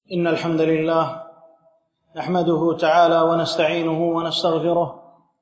إن الحمد لله نحمده تعالى ونستعينه ونستغفره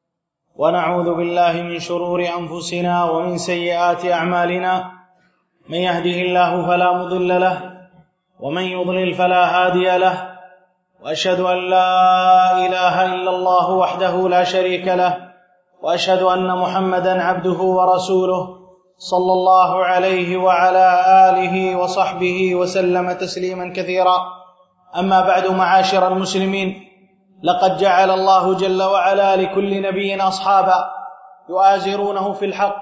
ونعوذ بالله من شرور أنفسنا ومن سيئات أعمالنا. من يهده الله فلا مضل له ومن يضلل فلا هادي له، وأشهد أن لا إله إلا الله وحده لا شريك له، وأشهد أن محمدا عبده ورسوله صلى الله عليه وعلى آله وصحبه وسلم تسليما كثيرا. أما بعد، معاشر المسلمين، لقد جعل الله جل وعلا لكل نبي أصحابا يؤازرونه في الحق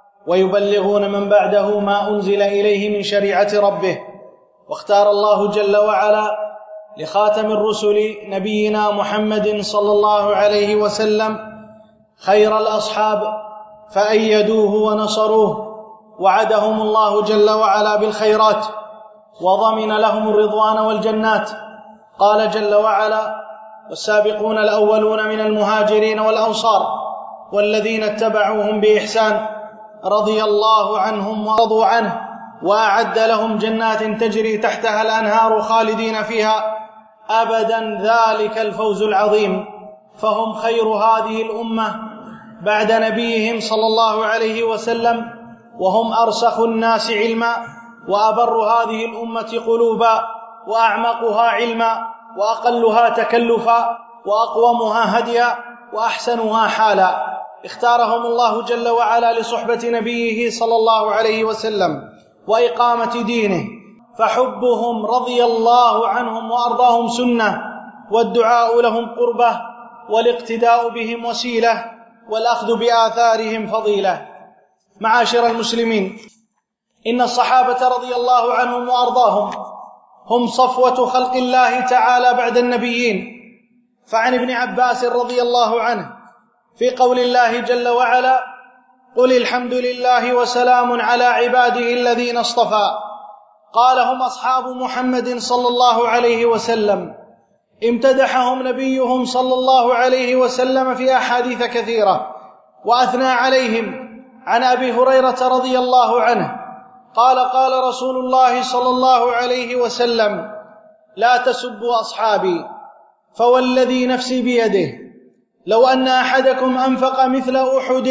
ويبلغون من بعده ما أنزل إليه من شريعة ربه. واختار الله جل وعلا لخاتم الرسل نبينا محمد صلى الله عليه وسلم خير الأصحاب فأيدوه ونصروه، وعدهم الله جل وعلا بالخيرات وضمن لهم الرضوان والجنات. قال جل وعلا: والسابقون الأولون من المهاجرين والأنصار والذين اتبعوهم بإحسان رضي الله عنهم ورضوا عنه وأعد لهم جنات تجري تحتها الأنهار خالدين فيها أبدا، ذلك الفوز العظيم. فهم خير هذه الأمة بعد نبيهم صلى الله عليه وسلم، وهم أرسخ الناس علما، وأبر هذه الأمة قلوبا، وأعمقها علما، وأقلها تكلفا، وأقومها هديا، وأحسنها حالا. اختارهم الله جل وعلا لصحبة نبيه صلى الله عليه وسلم وإقامة دينه، فحبهم رضي الله عنهم وأرضاهم سنة، والدعاء لهم قربة، والاقتداء بهم وسيلة، والأخذ بآثارهم فضيلة. معاشر المسلمين، إن الصحابة رضي الله عنهم وأرضاهم هم صفوة خلق الله تعالى بعد النبيين. فعن ابن عباس رضي الله عنه في قول الله جل وعلا: قل الحمد لله وسلام على عباده الذين اصطفى، قال: هم أصحاب محمد صلى الله عليه وسلم، امتدحهم نبيهم صلى الله عليه وسلم في أحاديث كثيرة وأثنى عليهم. عن أبي هريرة رضي الله عنه قال: قال رسول الله صلى الله عليه وسلم: لا تسبوا أصحابي، فوالذي نفسي بيده لو أن أحدكم أنفق مثل أحد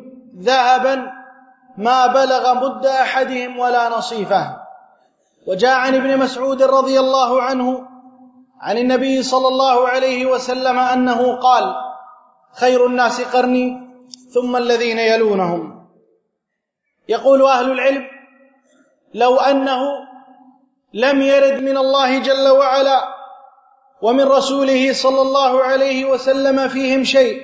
ذهبا ما بلغ مد أحدهم ولا نصيفه. وجاء عن ابن مسعود رضي الله عنه عن النبي صلى الله عليه وسلم أنه قال: خير الناس قرني ثم الذين يلونهم. يقول أهل العلم: لو أنه لم يرد من الله جل وعلا ومن رسوله صلى الله عليه وسلم فيهم شيء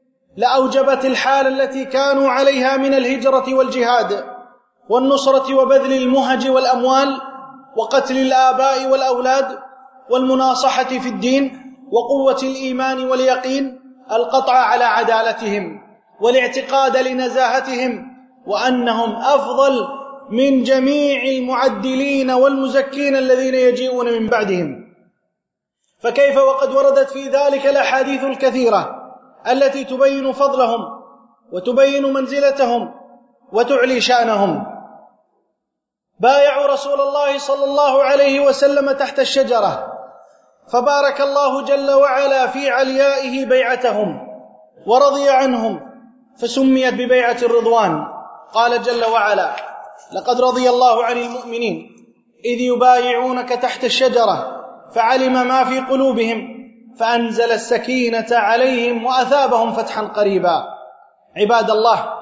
لأوجبت الحال التي كانوا عليها من الهجرة والجهاد والنصرة وبذل المهج والأموال وقتل الآباء والأولاد والمناصحة في الدين وقوة الإيمان واليقين، القطع على عدالتهم والاعتقاد لنزاهتهم، وأنهم أفضل من جميع المعدلين والمزكين الذين يجيئون من بعدهم. فكيف وقد وردت في ذلك الأحاديث الكثيرة التي تبين فضلهم وتبين منزلتهم وتعلي شأنهم. بايعوا رسول الله صلى الله عليه وسلم تحت الشجرة، فبارك الله جل وعلا في عليائه بيعتهم ورضي عنهم، فسميت ببيعة الرضوان. قال جل وعلا: لقد رضي الله عن المؤمنين إذ يبايعونك تحت الشجرة فعلم ما في قلوبهم فأنزل السكينة عليهم وأثابهم فتحا قريبا. عباد الله،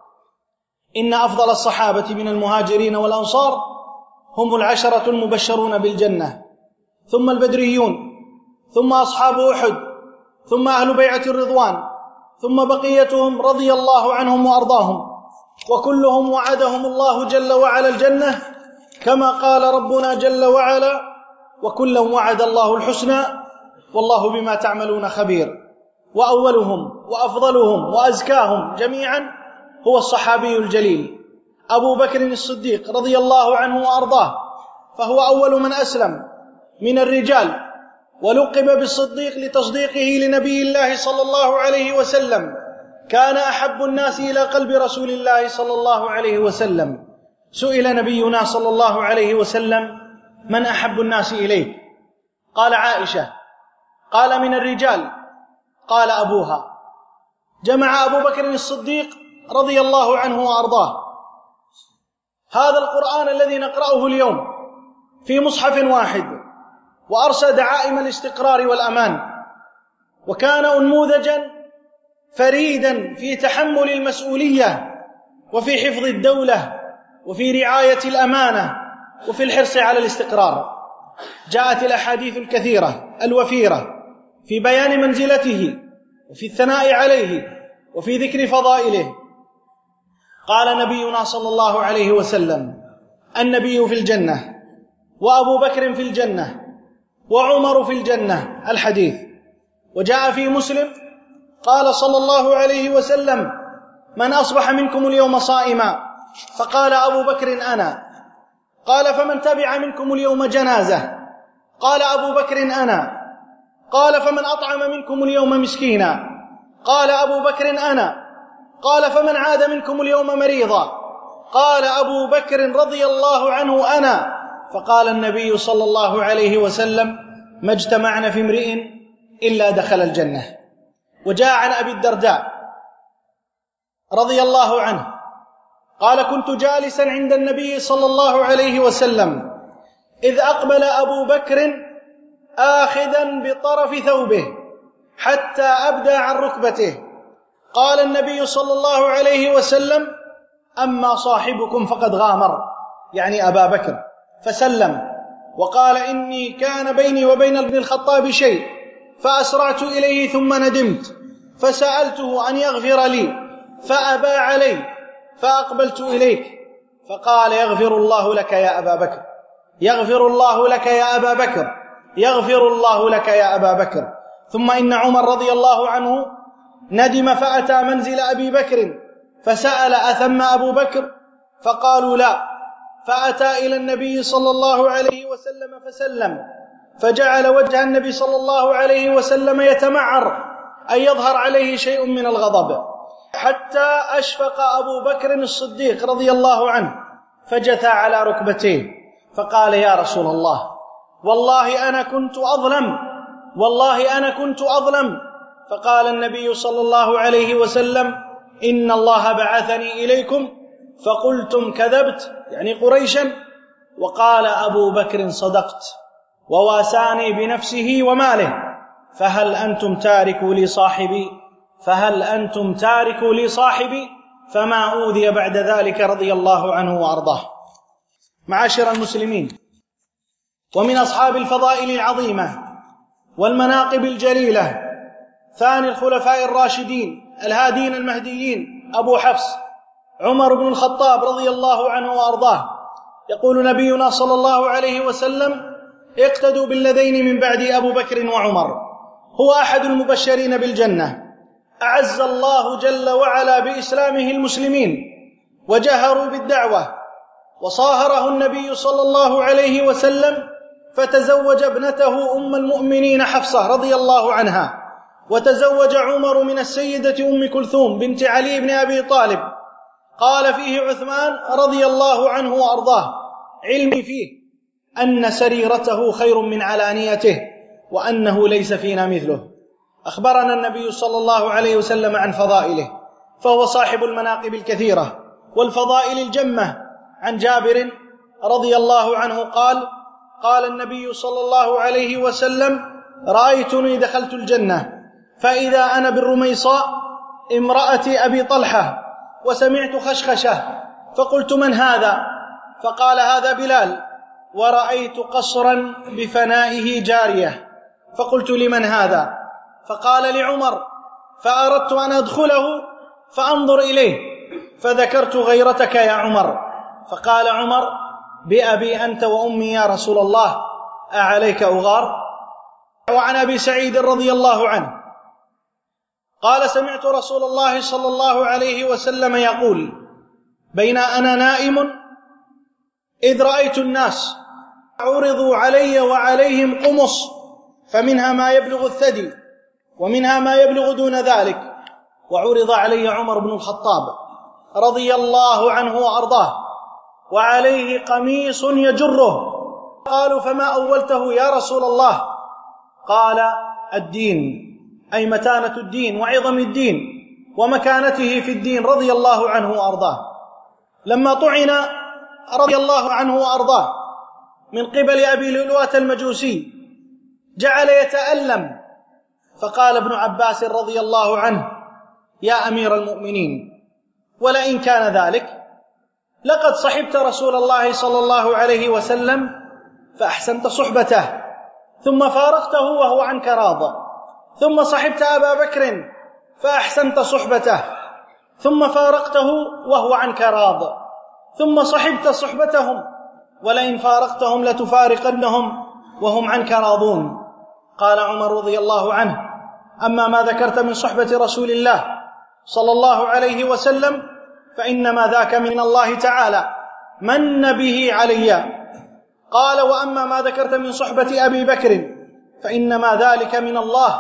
إن أفضل الصحابة من المهاجرين والأنصار هم العشرة المبشرون بالجنة، ثم البدريون، ثم أصحاب أحد، ثم أهل بيعة الرضوان، ثم بقيتهم رضي الله عنهم وأرضاهم، وكلهم وعدهم الله جل وعلا الجنة، كما قال ربنا جل وعلا: وكلا وعد الله الحسنى والله بما تعملون خبير. وأولهم وأفضلهم وأزكاهم جميعا هو الصحابي الجليل أبو بكر الصديق رضي الله عنه وأرضاه، فهو أول من أسلم من الرجال، ولقب بالصديق لتصديقه لنبي الله صلى الله عليه وسلم. كان أحب الناس إلى قلب رسول الله صلى الله عليه وسلم. سئل نبينا صلى الله عليه وسلم: من أحب الناس إليك؟ قال عائشة. قال من الرجال؟ قال أبوها. جمع أبو بكر الصديق رضي الله عنه وأرضاه هذا القرآن الذي نقرأه اليوم في مصحف واحد، وأرسى دعائم الاستقرار والأمان، وكان أنموذجا فريدا في تحمل المسؤولية وفي حفظ الدولة وفي رعاية الأمانة وفي الحرص على الاستقرار. جاءت الأحاديث الكثيرة الوفيرة في بيان منزلته وفي الثناء عليه وفي ذكر فضائله. قال نبينا صلى الله عليه وسلم: النبي في الجنة، وأبو بكر في الجنة، وعمر في الجنة. الحديث. وجاء في مسلم قال صلى الله عليه وسلم: من أصبح منكم اليوم صائما؟ فقال أبو بكر: أنا. قال: فمن تبع منكم اليوم جنازة؟ قال أبو بكر: أنا. قال: فمن أطعم منكم اليوم مسكينا؟ قال أبو بكر: أنا. قال: فمن عاد منكم اليوم مريضا؟ قال أبو بكر رضي الله عنه: أنا. فقال النبي صلى الله عليه وسلم: ما اجتمعنا في امرئ إلا دخل الجنة. وجاء عن أبي الدرداء رضي الله عنه قال: كنت جالسا عند النبي صلى الله عليه وسلم إذ أقبل أبو بكر آخذا بطرف ثوبه حتى أبدى عن ركبته. قال النبي صلى الله عليه وسلم: أما صاحبكم فقد غامر، يعني أبا بكر، فسلم وقال: إني كان بيني وبين ابن الخطاب شيء فأسرعت إليه ثم ندمت فسألته أن يغفر لي فأبى علي فأقبلت إليك فقال: يغفر الله لك يا أبا بكر، يغفر الله لك يا أبا بكر، يغفر الله لك يا أبا بكر. ثم إن عمر رضي الله عنه ندم فأتى منزل أبي بكر فسأل: أثم أبو بكر؟ فقالوا: لا. فأتى إلى النبي صلى الله عليه وسلم فسلم، فجعل وجه النبي صلى الله عليه وسلم يتمعر أن يظهر عليه شيء من الغضب، حتى أشفق أبو بكر الصديق رضي الله عنه فجثى على ركبتيه فقال: يا رسول الله، والله أنا كنت أظلم، والله أنا كنت أظلم. فقال النبي صلى الله عليه وسلم: إن الله بعثني إليكم فقلتم كذبت، يعني قريشا. وقال أبو بكر: صدقت، وواساني بنفسه وماله، فهل أنتم تاركوا لي صاحبي؟ فهل أنتم تاركوا لي صاحبي؟ فما أوذي بعد ذلك رضي الله عنه وأرضاه. معاشر المسلمين، ومن أصحاب الفضائل العظيمة والمناقب الجليلة ثاني الخلفاء الراشدين الهادين المهديين أبو حفص عمر بن الخطاب رضي الله عنه وأرضاه. يقول نبينا صلى الله عليه وسلم: اقتدوا بالذين من بعد أبو بكر وعمر. هو أحد المبشرين بالجنة، أعز الله جل وعلا بإسلامه المسلمين وجهروا بالدعوة، وصاهره النبي صلى الله عليه وسلم فتزوج ابنته أم المؤمنين حفصة رضي الله عنها، وتزوج عمر من السيدة أم كلثوم بنت علي بن أبي طالب. قال فيه عثمان رضي الله عنه وأرضاه: علمي فيه أن سريرته خير من علانيته، وأنه ليس فينا مثله. أخبرنا النبي صلى الله عليه وسلم عن فضائله، فهو صاحب المناقب الكثيرة والفضائل الجمة. عن جابر رضي الله عنه قال: قال النبي صلى الله عليه وسلم: رأيتني دخلت الجنة فإذا أنا بالرميصاء امرأة أبي طلحة، وسمعت خشخشة فقلت: من هذا؟ فقال: هذا بلال. ورأيت قصرا بفنائه جارية فقلت: لمن هذا؟ فقال: لعمر. فأردت أن أدخله فأنظر إليه فذكرت غيرتك يا عمر، فقال عمر: بأبي أنت وأمي يا رسول الله، أعليك أغار؟ وعن أبي سعيد رضي الله عنه قال: سمعت رسول الله صلى الله عليه وسلم يقول: بين أنا نائم إذ رأيت الناس عرضوا علي وعليهم قمص، فمنها ما يبلغ الثدي ومنها ما يبلغ دون ذلك، وعرض علي عمر بن الخطاب رضي الله عنه وأرضاه وعليه قميص يجره. قالوا: فما أولته يا رسول الله؟ قال: الدين، أي متانة الدين وعظم الدين ومكانته في الدين رضي الله عنه وأرضاه. لما طعن رضي الله عنه وأرضاه من قبل أبي لؤلؤة المجوسي جعل يتألم، فقال ابن عباس رضي الله عنه: يا أمير المؤمنين، ولئن كان ذلك لقد صحبت رسول الله صلى الله عليه وسلم فأحسنت صحبته، ثم فارقته وهو عنك راض، ثم صحبت أبا بكر فأحسنت صحبته، ثم فارقته وهو عنك راض، ثم صحبت صحبتهم، ولئن فارقتهم لتفارقنهم وهم عنك راضون. قال عمر رضي الله عنه: أما ما ذكرت من صحبة رسول الله صلى الله عليه وسلم فإنما ذاك من الله تعالى من به علي. قال: وأما ما ذكرت من صحبة أبي بكر فإنما ذلك من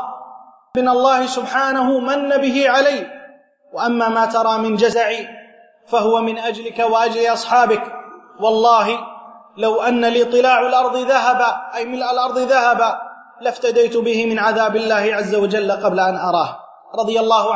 الله سبحانه من به علي. وأما ما ترى من جزعي فهو من أجلك وأجل أصحابك، والله لو أن لي طلاع الأرض ذهبا، أي ملء الأرض ذهبا، لافتديت به من عذاب الله عز وجل قبل أن أراه. رضي الله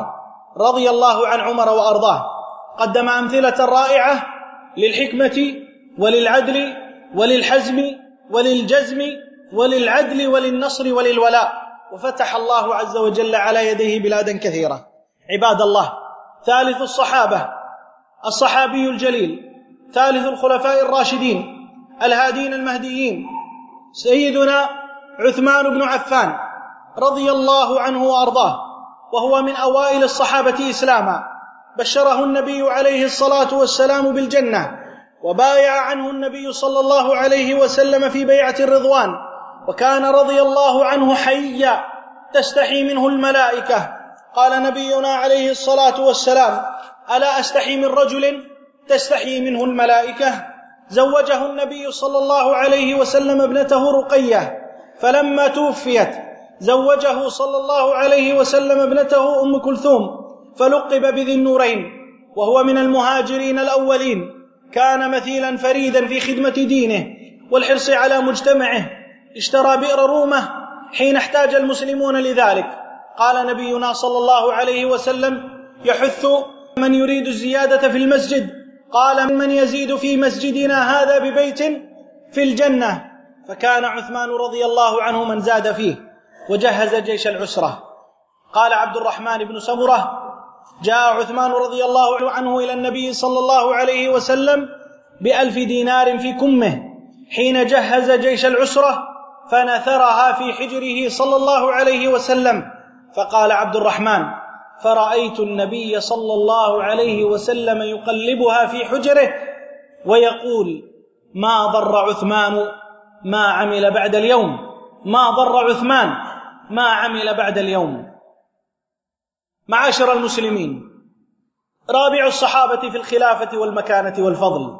عن عمر وأرضاه. قدم أمثلة رائعة للحكمة وللعدل وللحزم وللجزم وللعدل وللنصر وللولاء، وفتح الله عز وجل على يديه بلادا كثيرة. عباد الله، ثالث الصحابة الصحابي الجليل، ثالث الخلفاء الراشدين الهادين المهديين، سيدنا عثمان بن عفان رضي الله عنه وأرضاه، وهو من أوائل الصحابة إسلاما. بشره النبي عليه الصلاة والسلام بالجنة، وبايع عنه النبي صلى الله عليه وسلم في بيعة الرضوان، وكان رضي الله عنه حيا تستحي منه الملائكة. قال نبينا عليه الصلاة والسلام: ألا أستحي من رجل تستحي منه الملائكة؟ زوجه النبي صلى الله عليه وسلم ابنته رقية، فلما توفيت زوجه صلى الله عليه وسلم ابنته أم كلثوم، فلقب بذي النورين، وهو من المهاجرين الأولين. كان مثيلا فريدا في خدمة دينه والحرص على مجتمعه. اشترى بئر رومة حين احتاج المسلمون لذلك. قال نبينا صلى الله عليه وسلم: يحث من يريد الزيادة في المسجد. قال: من يزيد في مسجدنا هذا ببيت في الجنة. فكان عثمان رضي الله عنه من زاد فيه وجهز جيش العسرة. قال عبد الرحمن بن سمرة: جاء عثمان رضي الله عنه إلى النبي صلى الله عليه وسلم ب1,000 دينار في كمه حين جهز جيش العسرة، فنثرها في حجره صلى الله عليه وسلم. فقال عبد الرحمن: فرأيت النبي صلى الله عليه وسلم يقلبها في حجره ويقول: ما ضر عثمان ما عمل بعد اليوم، ما ضر عثمان ما عمل بعد اليوم. معاشر المسلمين، رابع الصحابة في الخلافة والمكانة والفضل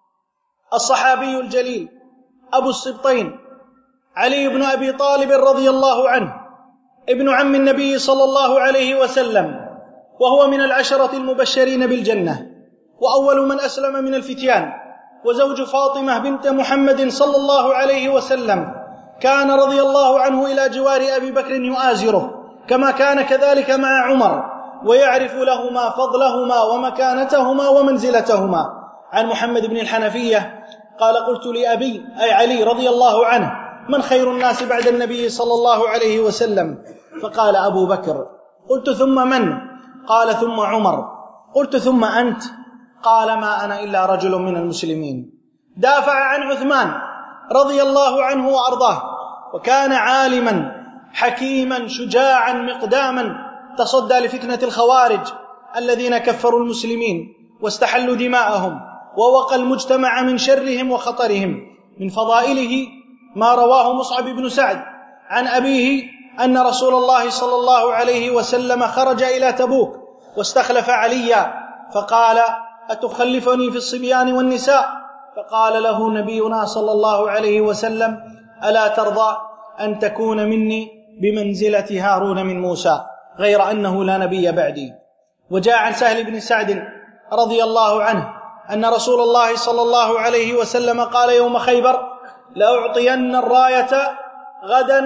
الصحابي الجليل أبو السبطين علي بن أبي طالب رضي الله عنه، ابن عم النبي صلى الله عليه وسلم، وهو من العشرة المبشرين بالجنة، وأول من أسلم من الفتيان، وزوج فاطمة بنت محمد صلى الله عليه وسلم. كان رضي الله عنه إلى جوار أبي بكر يؤازره، كما كان كذلك مع عمر، ويعرف لهما فضلهما ومكانتهما ومنزلتهما. عن محمد بن الحنفية قال: قلت لأبي أي علي رضي الله عنه: من خير الناس بعد النبي صلى الله عليه وسلم؟ فقال: أبو بكر. قلت: ثم من؟ قال: ثم عمر. قلت: ثم أنت؟ قال: ما أنا إلا رجل من المسلمين. دافع عن عثمان رضي الله عنه وأرضاه، وكان عالما حكيما شجاعا مقداما، تصدى لفتنة الخوارج الذين كفروا المسلمين واستحلوا دماءهم، ووقى المجتمع من شرهم وخطرهم. من فضائله ما رواه مصعب بن سعد عن أبيه أن رسول الله صلى الله عليه وسلم خرج إلى تبوك واستخلف عليا، فقال: أتخلفني في الصبيان والنساء؟ فقال له نبينا صلى الله عليه وسلم: ألا ترضى أن تكون مني بمنزلة هارون من موسى، غير أنه لا نبي بعدي. وجاء عن سهل بن سعد رضي الله عنه أن رسول الله صلى الله عليه وسلم قال يوم خيبر: لأعطين الراية غدا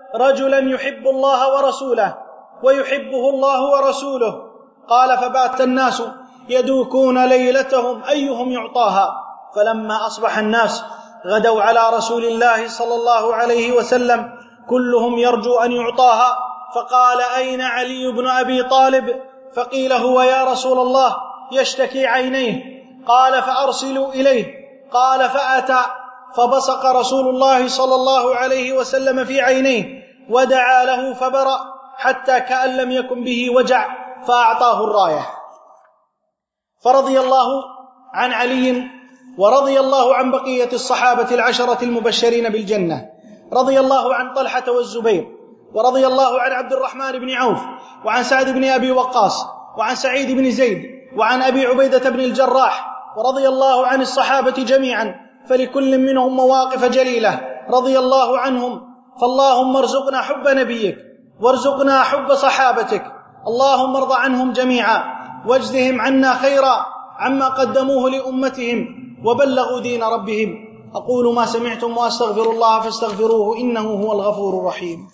رجلا يحب الله ورسوله ويحبه الله ورسوله. قال فبات الناس يدوكون ليلتهم أيهم يعطاها، فلما أصبح الناس غدوا على رسول الله صلى الله عليه وسلم كلهم يرجو أن يعطاها، فقال أين علي بن أبي طالب؟ فقيل هو يا رسول الله يشتكي عينيه. قال فأرسلوا إليه. قال فأتى فبصق رسول الله صلى الله عليه وسلم في عينيه ودعا له فبرأ حتى كأن لم يكن به وجع، فأعطاه الراية. فرضي الله عن علي ورضي الله عن بقية الصحابة العشرة المبشرين بالجنة. رضي الله عن طلحة والزبير، ورضي الله عن عبد الرحمن بن عوف، وعن سعد بن أبي وقاص، وعن سعيد بن زيد، وعن أبي عبيدة بن الجراح، ورضي الله عن الصحابة جميعا، فلكل منهم مواقف جليلة رضي الله عنهم. فاللهم ارزقنا حب نبيك وارزقنا حب صحابتك. اللهم ارض عنهم جميعا واجزهم عنا خيرا عما قدموه لأمتهم وبلغوا دين ربهم. أقول ما سمعتم وأستغفر الله فاستغفروه إنه هو الغفور الرحيم.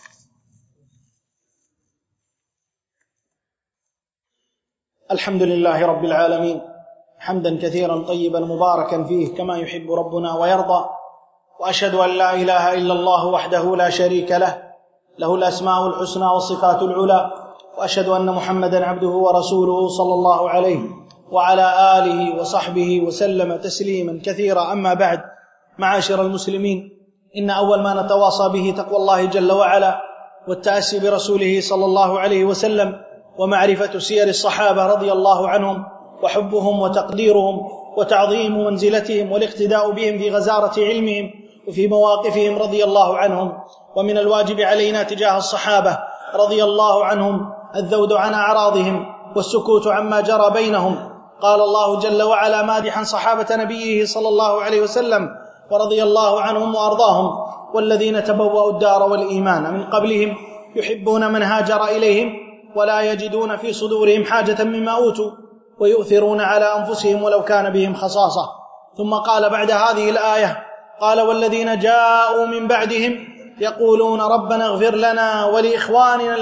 الحمد لله رب العالمين، حمدا كثيرا طيبا مباركا فيه كما يحب ربنا ويرضى. وأشهد أن لا إله إلا الله وحده لا شريك له، له الأسماء الحسنى والصفات العلى. وأشهد أن محمدا عبده ورسوله صلى الله عليه وعلى آله وصحبه وسلم تسليما كثيرا. أما بعد، معاشر المسلمين، إن أول ما نتواصى به تقوى الله جل وعلا والتأسي برسوله صلى الله عليه وسلم، ومعرفة سير الصحابة رضي الله عنهم، وحبهم وتقديرهم وتعظيم منزلتهم، والاقتداء بهم في غزارة علمهم وفي مواقفهم رضي الله عنهم. ومن الواجب علينا تجاه الصحابة رضي الله عنهم الذود عن أعراضهم والسكوت عما جرى بينهم. قال الله جل وعلا مادحا صحابة نبيه صلى الله عليه وسلم: ورضي الله عنهم وأرضاهم والذين تبوأوا الدار والإيمان من قبلهم يحبون من هاجر إليهم ولا يجدون في صدورهم حاجة مما أوتوا ويؤثرون على أنفسهم ولو كان بهم خصاصة. ثم قال بعد هذه الآية: قال والذين جاءوا من بعدهم يقولون ربنا اغفر لنا ولإخواننا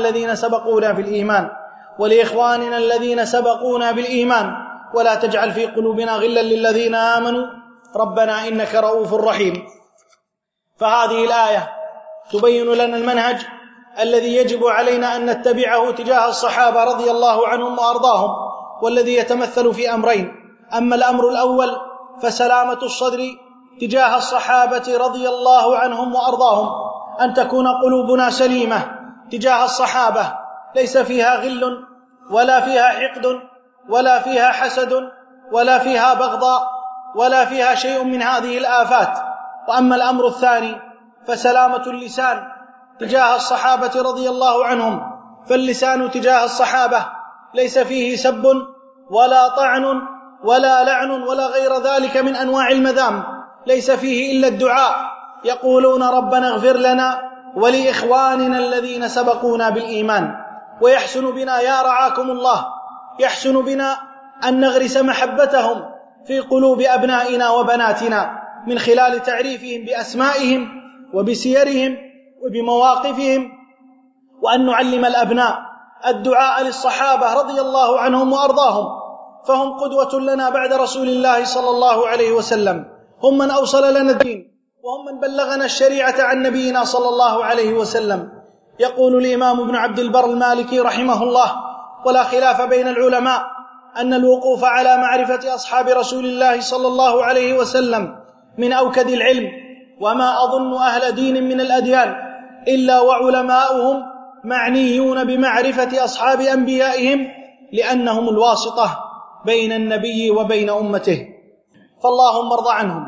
الذين سبقونا بالإيمان ولا تجعل في قلوبنا غلا للذين آمنوا ربنا إنك رؤوف رحيم. فهذه الآية تبين لنا المنهج الذي يجب علينا أن نتبعه تجاه الصحابة رضي الله عنهم وأرضاهم، والذي يتمثل في أمرين. أما الأمر الأول فسلامة الصدر تجاه الصحابة رضي الله عنهم وأرضاهم، أن تكون قلوبنا سليمة تجاه الصحابة، ليس فيها غل ولا فيها حقد ولا فيها حسد ولا فيها بغضاء ولا فيها شيء من هذه الآفات. وأما الأمر الثاني فسلامة اللسان تجاه الصحابة رضي الله عنهم، فاللسان تجاه الصحابة ليس فيه سب ولا طعن ولا لعن ولا غير ذلك من أنواع المذام، ليس فيه إلا الدعاء، يقولون ربنا اغفر لنا ولإخواننا الذين سبقونا بالإيمان. ويحسن بنا يا رعاكم الله، يحسن بنا أن نغرس محبتهم في قلوب أبنائنا وبناتنا من خلال تعريفهم بأسمائهم وبسيرهم وبمواقفهم، وأن نعلم الأبناء الدعاء للصحابة رضي الله عنهم وأرضاهم، فهم قدوة لنا بعد رسول الله صلى الله عليه وسلم، هم من أوصل لنا الدين وهم من بلغنا الشريعة عن نبينا صلى الله عليه وسلم. يقول الإمام ابن عبد البر المالكي رحمه الله: ولا خلاف بين العلماء أن الوقوف على معرفة أصحاب رسول الله صلى الله عليه وسلم من أوكد العلم، وما أظن أهل دين من الأديان إلا وعلماؤهم معنيون بمعرفة أصحاب أنبيائهم، لأنهم الواسطة بين النبي وبين أمته. فاللهم ارض عنهم،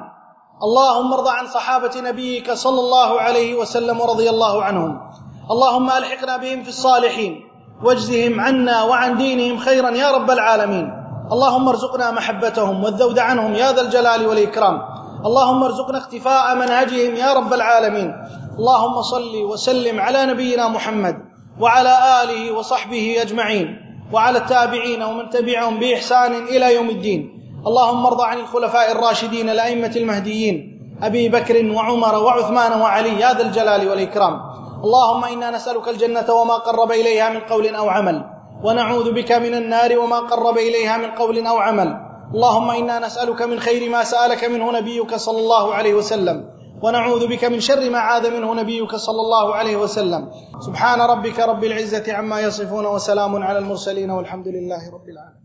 اللهم ارض عن صحابة نبيك صلى الله عليه وسلم ورضي الله عنهم. اللهم ألحقنا بهم في الصالحين واجزهم عنا وعن دينهم خيرا يا رب العالمين. اللهم ارزقنا محبتهم والذود عنهم يا ذا الجلال والإكرام. اللهم ارزقنا اقتفاء منهجهم يا رب العالمين. اللهم صل وسلم على نبينا محمد وعلى آله وصحبه أجمعين، وعلى التابعين ومن تبعهم بإحسان إلى يوم الدين. اللهم ارض عن الخلفاء الراشدين الأئمة المهديين أبي بكر وعمر وعثمان وعلي يا ذا الجلال والإكرام. اللهم إنا نسألك الجنة وما قرب إليها من قول أو عمل، ونعوذ بك من النار وما قرب إليها من قول أو عمل. اللهم إنا نسألك من خير ما سألك منه نبيك صلى الله عليه وسلم، ونعوذ بك من شر ما عاذ منه نبيك صلى الله عليه وسلم. سبحان ربك رب العزة عما يصفون، وسلام على المرسلين، والحمد لله رب العالمين.